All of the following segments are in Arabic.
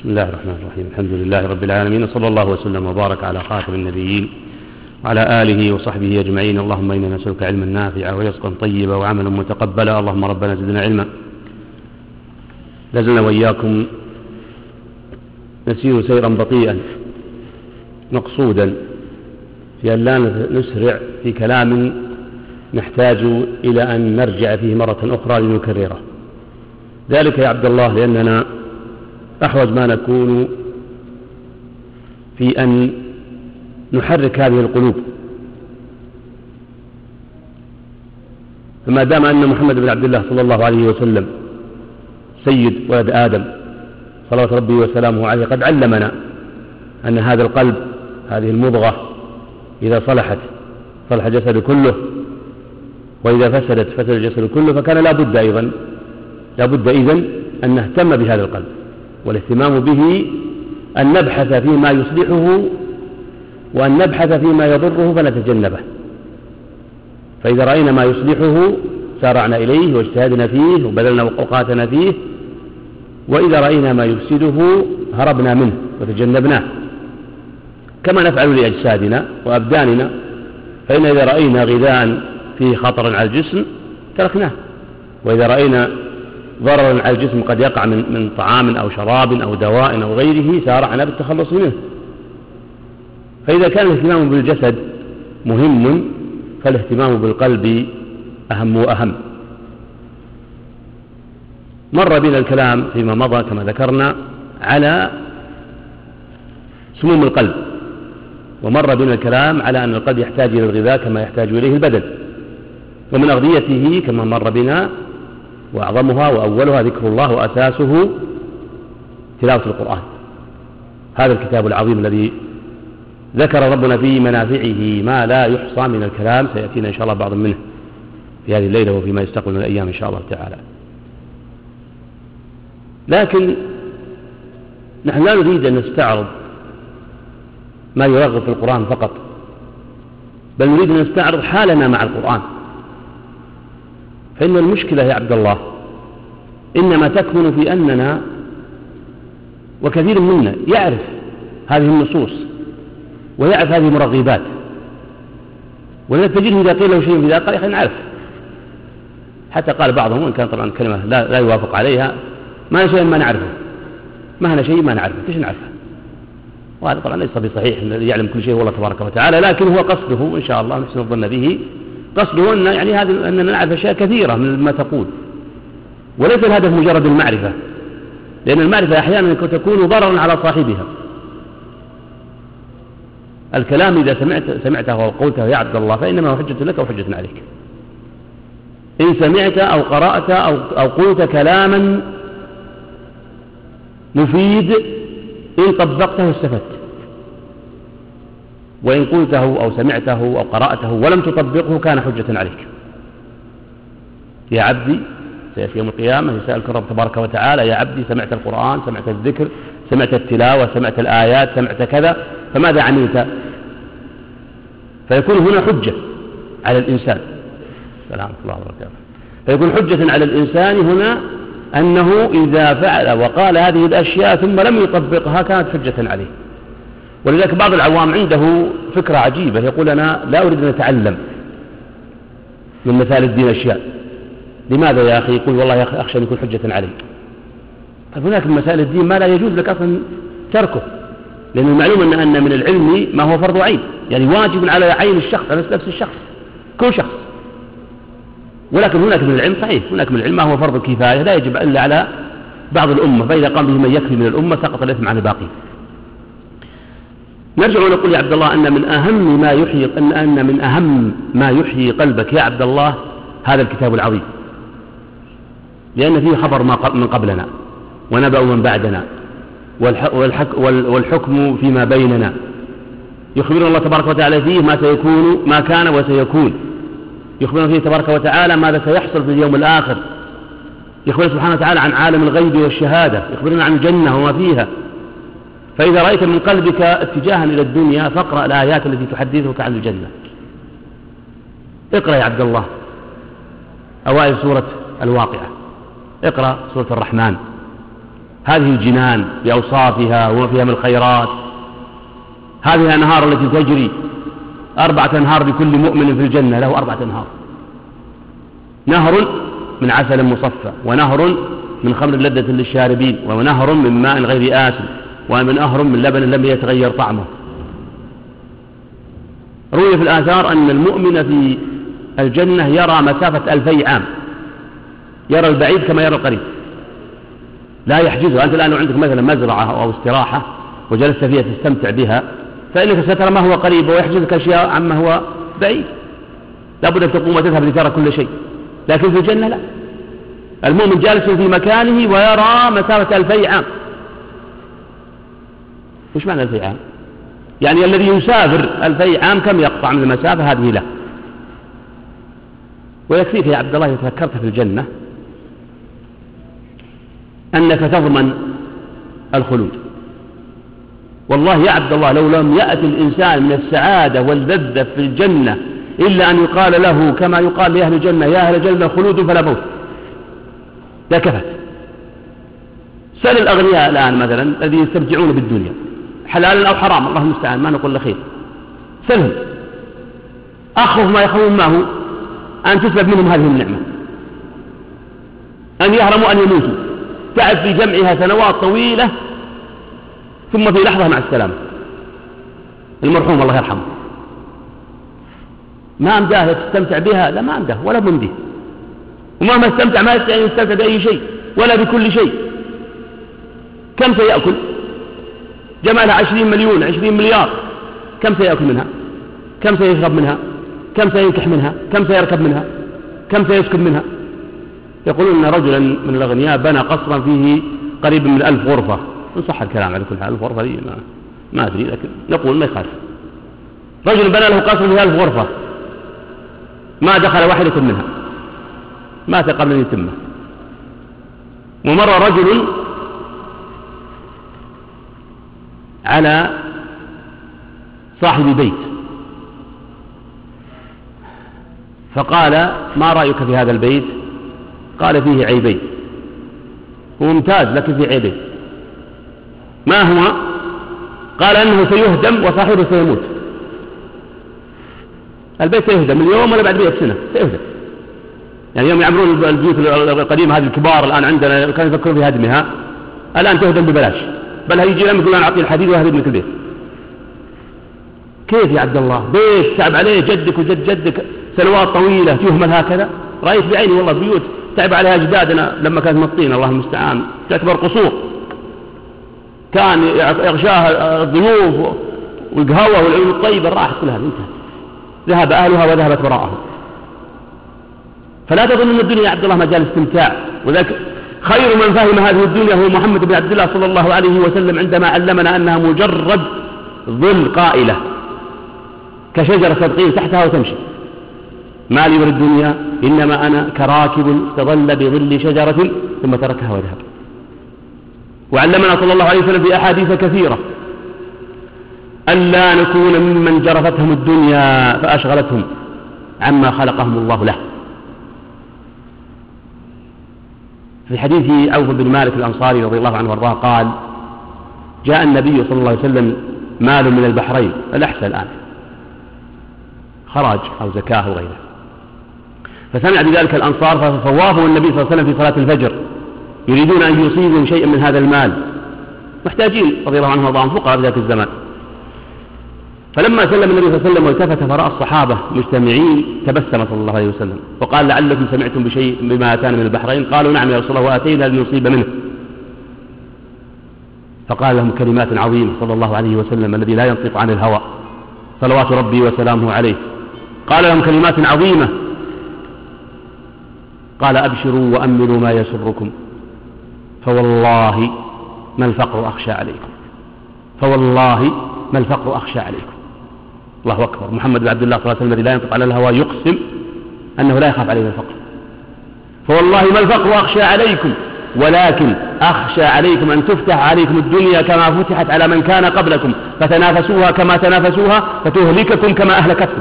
بسم الله الرحمن الرحيم. الحمد لله رب العالمين، صلى الله وسلم وبارك على خاتم النبيين وعلى آله وصحبه أجمعين. اللهم إنا نسألك علما نافعا ورزقا طيبا وعملا متقبلا. اللهم ربنا زدنا علما. لازلنا وإياكم نسير سيرا بطيئا مقصودا في أن لا نسرع في كلام نحتاج إلى أن نرجع فيه مرة أخرى لنكرره. ذلك يا عبد الله لأننا أحوج ما نكون في أن نحرك هذه القلوب. فما دام أن محمد بن عبد الله صلى الله عليه وسلم سيد ولد آدم صلوات ربي وسلامه عليه قد علمنا أن هذا القلب، هذه المضغة، إذا صلحت صلح الجسد كله، وإذا فسدت فسد الجسد كله. فكان لا بد إذن أن نهتم بهذا القلب، والاهتمام به أن نبحث فيما يصلحه وأن نبحث فيما يضره فنتجنبه. فإذا رأينا ما يصلحه سارعنا إليه واجتهدنا فيه وبذلنا أوقاتنا فيه، وإذا رأينا ما يفسده هربنا منه وتجنبناه، كما نفعل لأجسادنا وأبداننا. فإن إذا رأينا غذاء فيه خطر على الجسم تركناه، وإذا رأينا ضررا على الجسم قد يقع من طعام أو شراب أو دواء أو غيره سارعنا بالتخلص منه. فإذا كان الاهتمام بالجسد مهم فالاهتمام بالقلب أهم وأهم. مر بنا الكلام فيما مضى كما ذكرنا على سموم القلب، ومر بنا الكلام على أن القلب يحتاج إلى الغذاء كما يحتاج إليه البدن، ومن أغذيته كما مر بنا وأعظمها وأولها ذكر الله وأساسه تلاوة القرآن، هذا الكتاب العظيم الذي ذكر ربنا في منافعه ما لا يحصى من الكلام. سيأتينا إن شاء الله بعض منه في هذه الليلة وفيما يستقبل من الأيام إن شاء الله تعالى. لكن نحن لا نريد أن نستعرض ما يرغب في القرآن فقط، بل نريد أن نستعرض حالنا مع القرآن. فإن المشكلة يا عبد الله إنما تكمن في أننا وكثير منا يعرف هذه النصوص ويعرف هذه المرغبات، ولذلك تجده إذا قيل له شيء في ذلك قال يا أخي نعرف. حتى قال بعضهم، وإن كان طبعا كلمة لا يوافق عليها، ما شيء ما نعرفه، ما هنا شيء ما نعرفه، كيش نعرفه؟ وهذا طبعا ليس بصحيح، الذي يعلم كل شيء هو الله تبارك وتعالى. لكن هو قصده إن شاء الله نحسن الظن به، قصده أن يعني هذا أننا نعرف أشياء كثيرة من ما تقول، وليس الهدف مجرد المعرفة، لأن المعرفة أحيانا تكون ضررا على صاحبها. الكلام إذا سمعته وقلته يا عبد الله فإنما هو حجة لك وحجة عليك. إن سمعت أو قرأت أو قلت كلاما مفيد إن طبقته استفدت، وإن قلته أو سمعته أو قرأته ولم تطبقه كان حجة عليك. يا عبدي سيأتي يوم القيامة يسألك الرب تبارك وتعالى: يا عبدي سمعت القرآن، سمعت الذكر، سمعت التلاوة، سمعت الآيات، سمعت كذا، فماذا عملت؟ فيكون هنا حجة على الإنسان. سلام الله وبركاته. فيكون حجة على الإنسان هنا أنه إذا فعل وقال هذه الأشياء ثم لم يطبقها كانت حجة عليه. ولذلك بعض العوام عنده فكرة عجيبة، يقول أنا لا أريد أن أتعلم من مثال الدين أشياء. لماذا يا أخي؟ يقول والله يا أخي أخشى أن يكون حجة علي. فهناك من مسائل الدين ما لا يجوز لك أصلا تركه، لأن المعلوم أن من العلم ما هو فرض عين، يعني واجب على عين الشخص، على نفس الشخص، كل شخص. ولكن هناك من العلم صحيح، هناك من العلم ما هو فرض كفاية لا يجب إلا على بعض الأمة، فإذا قام به من يكفي من الأمة سقط الإثم عن الباقي. نرجع ونقول يا عبد الله أن من أهم ما يحيي قلبك يا عبد الله هذا الكتاب العظيم، لأن فيه خبر من قبلنا ونبأ من بعدنا والحكم فيما بيننا. يخبرنا الله تبارك وتعالى فيه ما سيكون، ما كان وسيكون. يخبرنا فيه تبارك وتعالى ماذا سيحصل في اليوم الآخر. يخبرنا سبحانه وتعالى عن عالم الغيب والشهادة، يخبرنا عن الجنة وما فيها. فإذا رأيت من قلبك اتجاها إلى الدنيا فاقرأ الآيات التي تحدثك عن الجنة. اقرأ يا عبد الله أوائل سورة الواقعة، اقرأ سورة الرحمن، هذه الجنان بأوصافها وما فيها من الخيرات، هذه الأنهار التي تجري 4 أنهار لكل مؤمن في الجنة، له 4 أنهار، نهر من عسل مصفى، ونهر من خمر لذة للشاربين، ونهر من ماء غير آسن، ونهر من لبن لم يتغير طعمه. روي في الآثار أن المؤمن في الجنة يرى مسافة 2000 عام، يرى البعيد كما يرى القريب، لا يحجزه. أنت الآن لو عندك مثلا مزرعة أو استراحة وجلست فيها تستمتع بها، فإنك سترى ما هو قريب ويحجزك أشياء عما هو بعيد، لابد أن تقوم وتذهب لترى كل شيء. لكن في الجنة لا، المؤمن جالس في مكانه ويرى مسافة 2000 عام. وش معنى 2000 عام؟ يعني الذي يسافر 2000 عام كم يقطع من المسافة هذه له. ويكفيك يا عبد الله إذا تفكرت في الجنة أنك تضمن الخلود. والله يا عبد الله لو لم يأتي الإنسان من السعادة واللذة في الجنة إلا أن يقال له كما يقال لأهل الجنة: يا أهل الجنة خلود فلا موت، لا كفت. سأل الأغنياء الآن مثلا الذين يستمتعون بالدنيا حلالا أو حرام، الله المستعان، ما نقول لخير، سلهم أخوف ما يخافون معه أن تسلب منهم هذه النعمة، أن يهرموا، أن يموتوا، تعب في جمعها سنوات طويلة ثم في لحظة مع السلامة. المرحوم الله يرحمه ما أمداه تستمتع بها، لا ما أمداه ولا بمديه، ومهما استمتع ما يستمتع بأي شيء ولا بكل شيء. كم سيأكل؟ جمع لها 20 مليون 20 مليار، كم سيأكل منها؟ كم سيشرب منها؟ كم سينكح منها؟ كم سيركب منها؟ كم سيسكن منها؟ يقولون أن رجلا من الأغنياء بنى قصرا فيه قريب من 1000 غرفة، إن صح الكلام على كل حال. 1000 غرفة دي ما أدري، لكن نقول ما يخالف. رجل بنى له قصر فيه 1000 غرفة، ما دخل واحدة منها، مات قبل أن يتمه. ومر رجل على صاحب بيت فقال: ما رأيك في هذا البيت؟ قال: فيه عيبين، هو ممتاز لكن فيه عيبين. ما هو؟ قال: أنه سيهدم وصاحبه سيموت. البيت سيهدم اليوم ولا بعد 100 سنة سيهدم. يعني يوم يعمرون البيوت القديمة هذه الكبار الآن عندنا كانوا يفكرون في هدمها، الآن تهدم ببلاش، بل هيجي لهم يقول أنا أعطي الحديد وهدم لك البيت. كيف يا عبد الله؟ بيت تعب عليه جدك وجد جدك سنوات طويلة تهمل هكذا؟ رأيت بعيني والله بيوت تعب عليها أجدادنا لما كانت مطين، الله المستعان، تعتبر قصور، كان يغشاها الضيوف والقهوة والعيون الطيبة، راحت كلها انتهت، ذهب أهلها وذهبت وراءهم. فلا تظن أن الدنيا يا عبد الله مجال استمتاع. وذلك خير من فهم هذه الدنيا هو محمد بن عبد الله صلى الله عليه وسلم عندما علمنا أنها مجرد ظل قائلة كشجرة تبقين تحتها وتمشي. ما لي الدنيا إنما أنا كراكب استظل بظل شجرة ثم تركها وذهب. وعلمنا صلى الله عليه وسلم في أحاديث كثيرة ألا نكون ممن جرفتهم الدنيا فأشغلتهم عما خلقهم الله له. في حديث عوف بن مالك الأنصاري رضي الله عنه وارضاه قال: جاء النبي صلى الله عليه وسلم مال من البحرين، الأحسن الآن خراج أو زكاة أو غيره، فسمع بذلك الأنصار فصوافوا النبي صلى الله عليه وسلم في صلاة الفجر يريدون أن يصيبوا شيئا من هذا المال، محتاجين رضي الله عنه وارضاهم، فقراء في ذاك الزمان. فلما سلم النبي صلى الله عليه وسلم والتفت فرأى الصحابة مجتمعين تبسم صلى الله عليه وسلم وقال: لعلكم سمعتم بشيء بما أتانا من البحرين؟ قالوا: نعم يا رسول الله، وأتينا لنصيب منه. فقال لهم كلمات عظيمة صلى الله عليه وسلم الذي لا ينطق عن الهوى صلوات ربي وسلامه عليه، قال لهم كلمات عظيمة، قال: أبشروا وأملوا ما يسركم، فوالله ما الفقر أخشى عليكم، فوالله ما الفقر أخشى عليكم. الله أكبر. محمد بن عبد الله صلى الله عليه وسلم الذي لا ينطق على الهوى يقسم أنه لا يخاف عليه الفقر. فوالله ما الفقر أخشى عليكم، ولكن أخشى عليكم أن تفتح عليكم الدنيا كما فتحت على من كان قبلكم فتنافسوها كما تنافسوها فتهلككم كما أهلكتكم.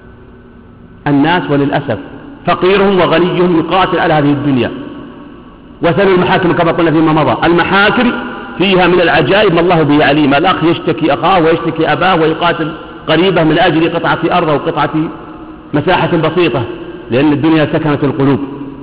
الناس وللأسف فقيرهم وغنيهم يقاتل على هذه الدنيا، وسألوا المحاكم كما قلنا فيما مضى. المحاكم فيها من العجائب ما الله به عليم. الأخ يشتكي أخاه ويشتكي أباه ويقاتل قريبه من أجل قطعة أرض أو قطعة مساحة بسيطة، لأن الدنيا سكنت القلوب.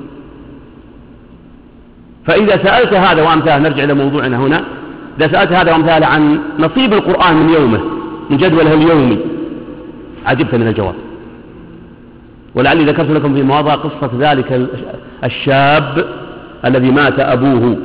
فإذا سألت هذا وأمثاله، نرجع إلى موضوعنا هنا، إذا سألت هذا وأمثاله عن نصيب القرآن من يومه، من جدوله اليومي، عجبت من الجواب. ولعلي ذكرت لكم في مواضع قصة ذلك الشاب الذي مات أبوه.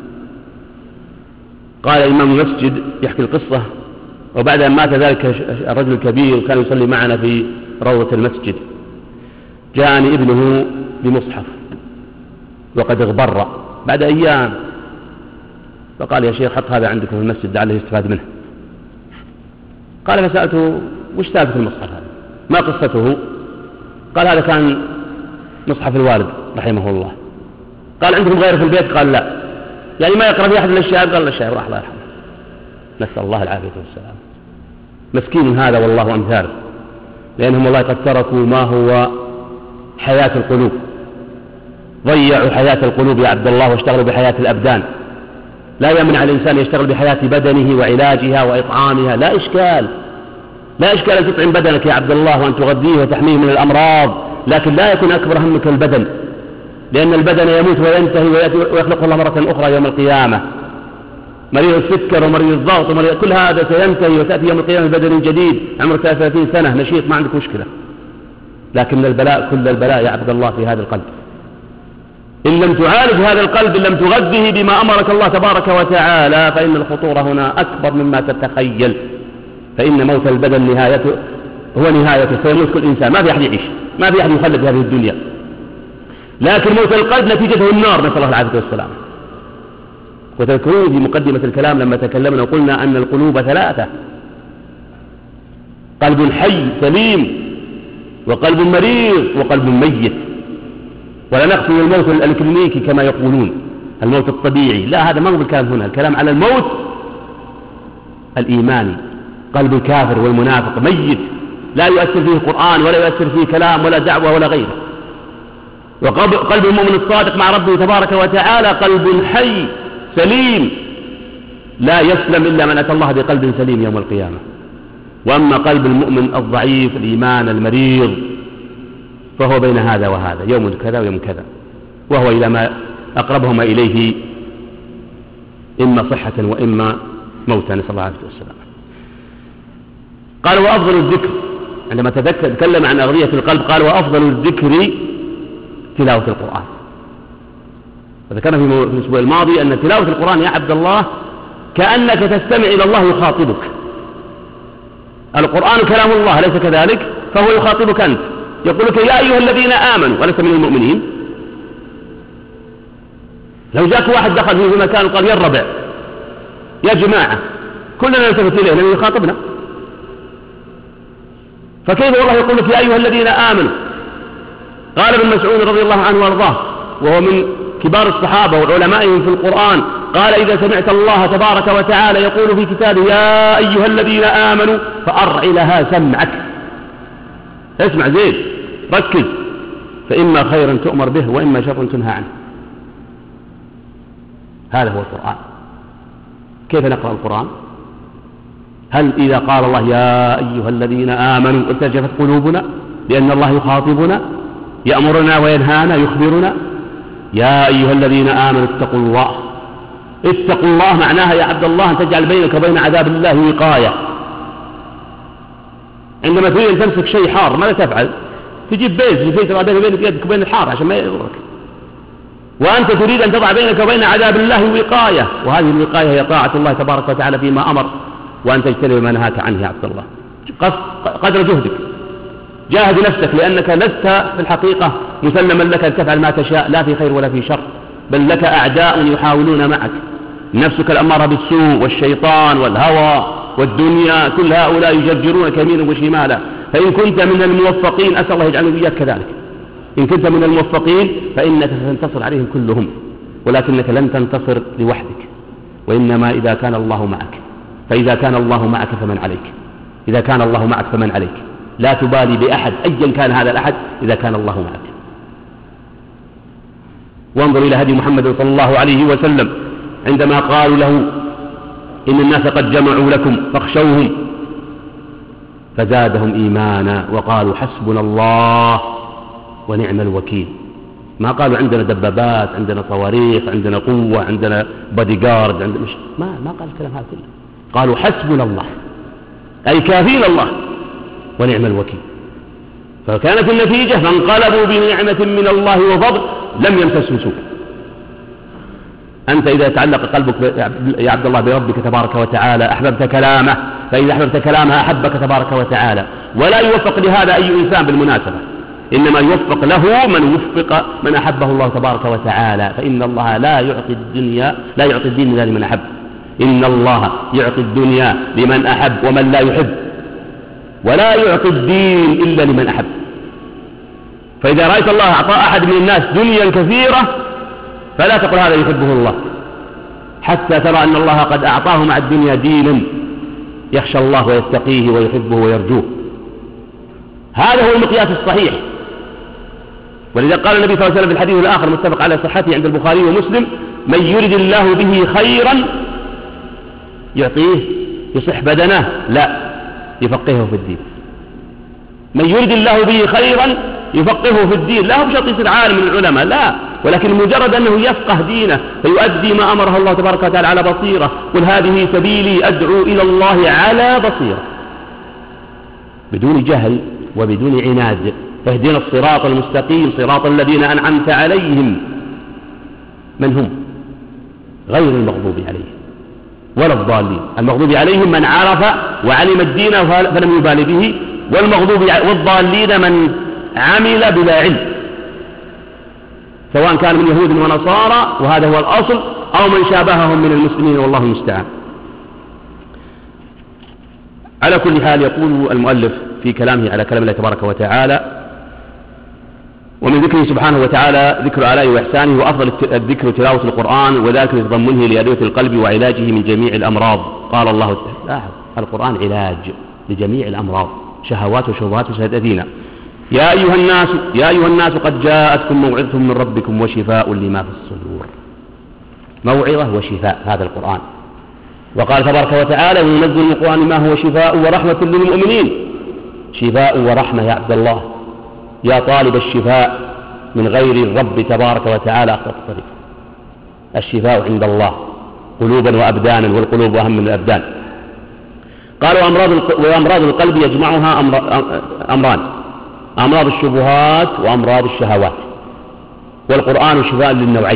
قال إمام المسجد يحكي القصة: وبعد أن مات ذلك الرجل الكبير كان يصلي معنا في روضة المسجد، جاءني ابنه بمصحف وقد اغبر بعد أيام، فقال: يا شيخ حط هذا عندكم في المسجد لعله يستفاد منه. قال: فسألته: وش سالفة المصحف هذا؟ ما قصته؟ قال: هذا كان مصحف الوالد رحمه الله. قال: عندكم غيره في البيت؟ قال: لا. يعني ما يقرأ في أحد من الشباب؟ قال: الشاب راح الله يرحمه. نسأل الله العافية والسلام. مسكين هذا والله أمثاله، لأنهم والله قد تركوا ما هو حياة القلوب، ضيعوا حياة القلوب يا عبد الله واشتغلوا بحياة الأبدان. لا يمنع الإنسان يشتغل بحياة بدنه وعلاجها وإطعامها، لا إشكال، لا إشكال أن تطعم بدنك يا عبد الله وأن تغذيه وتحميه من الأمراض، لكن لا يكون أكبر همك البدن، لأن البدن يموت وينتهي ويخلق الله مرة أخرى يوم القيامة. مريض السكر ومريض الضغط ومريض كل هذا سينتهي، وتأتي يوم القيامة بدن جديد عمرك 30 سنة نشيط ما عندك مشكلة. لكن البلاء كل البلاء يا عبد الله في هذا القلب. إن لم تعالج هذا القلب، إن لم تغذه بما أمرك الله تبارك وتعالى، فإن الخطورة هنا أكبر مما تتخيل. فإن موت البدن نهايته هو نهايته، فيموت كل إنسان، ما في أحد يعيش، ما في أحد يخلد في هذه الدنيا. لكن موت القلب نتيجته النار، نسأل الله العافية والسلام. وتذكرون في مقدمة الكلام لما تكلمنا وقلنا أن القلوب ثلاثة: قلب حي سليم، وقلب مريض، وقلب ميت. ولا نقصد الموت الكلينيكي كما يقولون، الموت الطبيعي، لا، هذا ما هو بالكلام هنا. الكلام على الموت الإيماني. قلب الكافر والمنافق ميت، لا يؤثر فيه القرآن ولا يؤثر فيه كلام ولا دعوة ولا غيره. وقلب المؤمن الصادق مع ربه تبارك وتعالى قلب حي سليم، لا يسلم إلا من أتى الله بقلب سليم يوم القيامة. وأما قلب المؤمن الضعيف الإيمان المريض فهو بين هذا وهذا، يوم كذا ويوم كذا، وهو إلى ما أقربهما إليه إما صحة وإما موتا، نسأل الله العافية والسلام. قال: وأفضل الذكر، عندما تكلم عن أغذية القلب قال: وأفضل الذكر تلاوة القرآن. فذكرنا في الأسبوع الماضي أن تلاوة القرآن يا عبد الله كأنك تستمع إلى الله يخاطبك. القرآن كلام الله، أليس كذلك؟ فهو يخاطبك أنت، يقول لك: يا أيها الذين آمنوا، ولست من المؤمنين. لو جاك واحد دخل في مكان قال: يا الربع، يا جماعة، كلنا نلتفت إليه لأنه يخاطبنا. فكيف والله يقول لك: يا أيها الذين آمنوا؟ قال ابن مسعود رضي الله عنه وارضاه، وهو من كبار الصحابة والعلماء في القرآن، قال: إذا سمعت الله تبارك وتعالى يقول في كتابه: يا أيها الذين آمنوا، فأرع لها سمعك، اسمع زين، ركز، فإما خيرا تؤمر به وإما شر تنهى عنه. هذا هو القرآن. كيف نقرأ القرآن؟ هل إذا قال الله: يا أيها الذين آمنوا، ارتجفت قلوبنا لأن الله يخاطبنا، يأمرنا وينهانا، يخبرنا؟ يا أيها الذين آمنوا اتقوا الله. اتقوا الله معناها يا عبد الله أن تجعل بينك وبين عذاب الله وقاية. عندما تريد أن تمسك شيء حار ماذا تفعل؟ تجيب بيز تضع بينك يدك وبين الحار عشان ما يضرك. وأنت تريد أن تضع بينك وبين عذاب الله وقاية، وهذه الوقاية هي طاعة الله تبارك وتعالى فيما أمر، وأن تجتنب ما نهاك عنه يا عبد الله. قدر جهدك، جاهد نفسك، لأنك لست في الحقيقة مسلما لك أن تفعل ما تشاء، لا في خير ولا في شر، بل لك أعداء يحاولون معك، نفسك الأمارة بالسوء والشيطان والهوى والدنيا، كل هؤلاء يجرجرونك يمينا وشمالا. فإن كنت من الموفقين، أسأل الله يجعلني وإياك كذلك، إن كنت من الموفقين فإنك ستنتصر عليهم كلهم، ولكنك لن تنتصر لوحدك، وإنما إذا كان الله معك. فإذا كان الله معك فمن عليك، إذا كان الله معك فمن عليك، لا تبالي بأحد أيا كان هذا الأحد إذا كان الله معك. وانظر إلى هدي محمد صلى الله عليه وسلم عندما قالوا له إن الناس قد جمعوا لكم فاخشوهم، فزادهم إيمانا وقالوا حسبنا الله ونعم الوكيل. ما قالوا عندنا دبابات، عندنا صواريخ، عندنا قوة، عندنا بادي جارد، ما قال الكلام هذا كله. قالوا حسبنا الله أي كافينا الله ونعم الوكيل. فكانت النتيجة فانقلبوا بنعمة من الله وفضل لم يمسسوا سوء. أنت إذا تعلق قلبك يا عبد الله بربك تبارك وتعالى أحببت كلامه، فإذا أحببت كلامه أحبك تبارك وتعالى. ولا يوفق لهذا أي إنسان بالمناسبة، إنما يوفق له من أحبه الله تبارك وتعالى. فإن الله لا يعطي الدين إلا لمن أحب. إن الله يعطي الدنيا لمن أحب ومن لا يحب، ولا يعطي الدين إلا لمن أحب. فإذا رأيت الله أعطى أحد من الناس دنيا كثيرة فلا تقل هذا يحبه الله، حتى ترى أن الله قد أعطاه مع الدنيا دينا يخشى الله ويتقيه ويحبه ويرجوه. هذا هو المقياس الصحيح. ولذا قال النبي صلى الله عليه وسلم في الحديث الآخر متفق على صحته عند البخاري ومسلم: من يرد الله به خيرا يعطيه يصح بدنه، لا يفقهه في الدين. من يرد الله به خيرا يفقهه في الدين، لا هو بشرط يصير عالم من العلماء، لا، ولكن مجرد أنه يفقه دينه فيؤدي ما أمره الله تبارك وتعالى على بصيرة. قل هذه سبيلي أدعو إلى الله على بصيرة، بدون جهل وبدون عناد. فاهدنا الصراط المستقيم صراط الذين أنعمت عليهم. من هم؟ غير المغضوب عليهم ولا الضالين. المغضوب عليهم من عرف وعلم الدين فلم يبال به، والضالين من عمل بلا علم، سواء كان من يهود ونصارى وهذا هو الأصل، أو من شابههم من المسلمين، والله المستعان. على كل حال، يقول المؤلف في كلامه على كلام الله تبارك وتعالى: ومن ذكره سبحانه وتعالى ذكر آلائه وإحسانه، وأفضل الذكر تلاوة القرآن، وذلك لتضمنه لأدوية القلب وعلاجه من جميع الأمراض. قال الله تعالى: القرآن علاج لجميع الأمراض، شهوات وشبهات وشهادتين. يا أيها الناس قد جاءتكم موعظة من ربكم وشفاء لما في الصدور. موعظة وشفاء هذا القرآن. وقال تبارك وتعالى: وننزل من القرآن ما هو شفاء ورحمة للمؤمنين. شفاء ورحمة يا عبد الله، يا طالب الشفاء من غير الرب تبارك وتعالى أخطأت الطريق. الشفاء عند الله قلوبا وأبدانا، والقلوب أهم من الأبدان. قالوا وأمراض القلب يجمعها أمران: أمراض الشبهات وأمراض الشهوات. والقرآن شفاء للنوعين،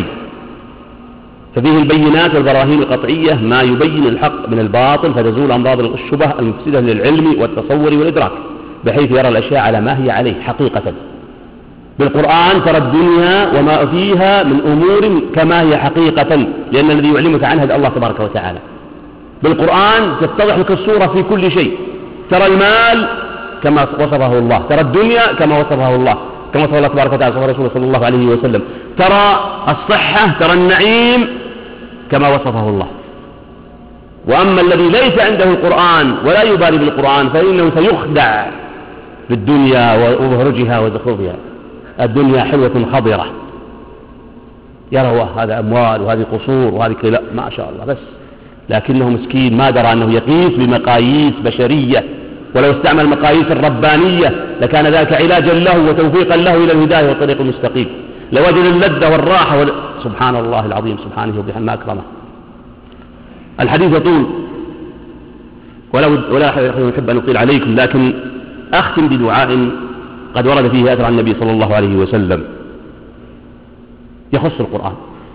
ففيه البينات والبراهين القطعية ما يبين الحق من الباطل، فتزول أمراض الشبه المفسدة للعلم والتصور والإدراك، بحيث يرى الأشياء على ما هي عليه حقيقة. بالقرآن ترى الدنيا وما فيها من أمور كما هي حقيقة، لأن الذي يعلمك عنها الله تبارك وتعالى. بالقرآن تتضح لك الصورة في كل شيء. ترى المال كما وصفه الله، ترى الدنيا كما وصفه الله، كما وصف الله تبارك وتعالى وصف رسوله صلى الله عليه وسلم. ترى الصحة، ترى النعيم كما وصفه الله. وأما الذي ليس عنده القرآن ولا يبالي بالقرآن فإنه سيخدع بالدنيا وبهرجها وزخرفها. الدنيا حلوة خضرة، يرى هذا أموال وهذه قصور وهذه كلا، ما شاء الله، بس لكنه مسكين ما درى أنه يقيس بمقاييس بشرية. ولو استعمل المقاييس الربانية لكان ذلك علاجا له وتوفيقا له إلى الهداية والطريق المستقيم، لوجد اللذة والراحة سبحان الله العظيم، سبحانه وبحمده ما أكرمه. الحديث يطول ولا أحب أن أطيل عليكم، لكن أختم بدعاء قد ورد فيه أثر عن النبي صلى الله عليه وسلم يخص القرآن.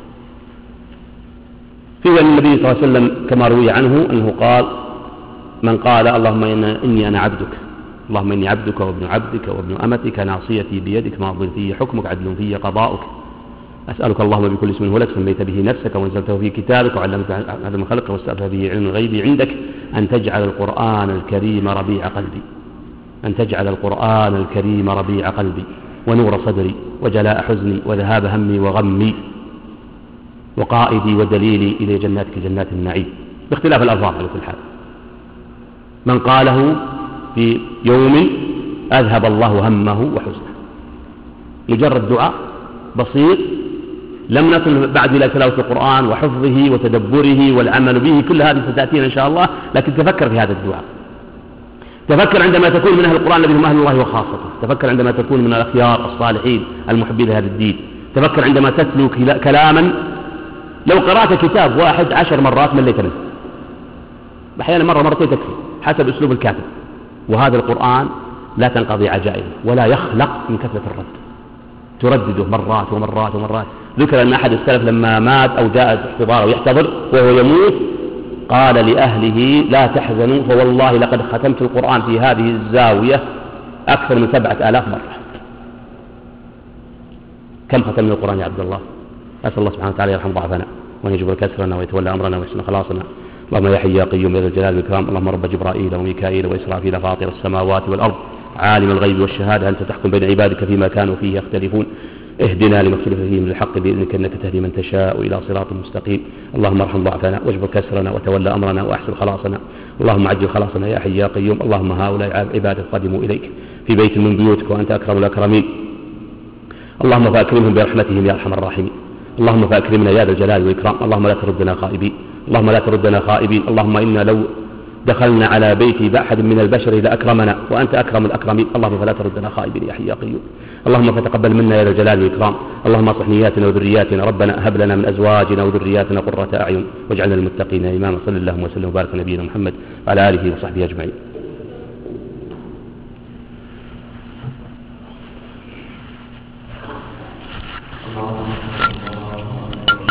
فيه أن النبي صلى الله عليه وسلم كما روي عنه أنه قال: من قال اللهم إني أنا عبدك، اللهم إني عبدك وابن عبدك وابن أمتك ناصيتي بيدك ماض في حكمك عدل في قضاؤك، أسألك اللهم بكل اسم هو لك سميت به نفسك وانزلته في كتابك وعلمت هذا من خلقك واستأثر به علم الغيب عندك أن تجعل القرآن الكريم ربيع قلبي، أن تجعل القرآن الكريم ربيع قلبي ونور صدري وجلاء حزني وذهاب همي وغمي وقائدي ودليلي إلى جناتك جنات النعيم، باختلاف الألفاظ على كل حال. من قاله في يوم أذهب الله همه وحزنه. مجرد دعاء بسيط لم نصل بعد إلى تلاوة القرآن وحفظه وتدبره والعمل به، كل هذه ستأتينا إن شاء الله. لكن تفكر في هذا الدعاء، تفكر عندما تكون من أهل القرآن الذين هم أهل الله وخاصته، تفكر عندما تكون من الأخيار الصالحين المحبين لهذا الدين، تفكر عندما تتلو كلاما لو قرأت كتاب واحد 10 مرات مليت منه، أحيانا مرة مرتين تكفي حسب أسلوب الكاتب. وهذا القرآن لا تنقضي عجائبه ولا يخلق من كثرة الرد، تردده مرات ومرات ومرات. ذكر أن أحد السلف لما مات أو جاء احتضاره يحتضر وهو يموت قال لأهله لا تحزنوا فوالله لقد ختمت القرآن في هذه الزاوية أكثر من 7000 مرة. كم ختمنا القرآن يا عبد الله؟ أسأل الله سبحانه وتعالى يرحم ضعفنا وأن يجبر كسرنا ويتولى أمرنا ويحسن خلاصنا. اللهم يا حي يا قيوم يا ذا الجلال والإكرام، اللهم رب جبرائيل وميكائيل وإسرافيل فاطر السماوات والأرض عالم الغيب والشهادة، أنت تحكم بين عبادك فيما كانوا فيه يختلفون، اهدنا لما اختلف فيه من الحق بإذنك إنك تهدي من تشاء إلى صراط مستقيم. اللهم ارحم ضعفنا واجبر كسرنا وتولى أمرنا وأحسن خلاصنا، اللهم عجل خلاصنا يا حي يا قيوم. اللهم هؤلاء عبادك قدموا إليك في بيت من بيوتك وأنت أكرم الأكرمين، اللهم فأكرمهم برحمتهم يا أرحم الراحمين. اللهم فأكرمنا يا ذا الجلال والإكرام، اللهم لا تردنا خائبين، اللهم لا تردنا خائبين. اللهم إنا لو دخلنا على بيت بأحد من البشر لأكرمنا وأنت أكرم الأكرمين، اللهم فلا تردنا خائبين يا حي يا قيوم. اللهم فتقبل منا يا ذا الجلال والإكرام، اللهم اصلح نياتنا وذرياتنا، ربنا هب لنا من أزواجنا وذرياتنا قرة أعين واجعلنا للمتقين إماما. صلى الله وسلم وبارك على نبينا محمد وعلى آله وصحبه أجمعين.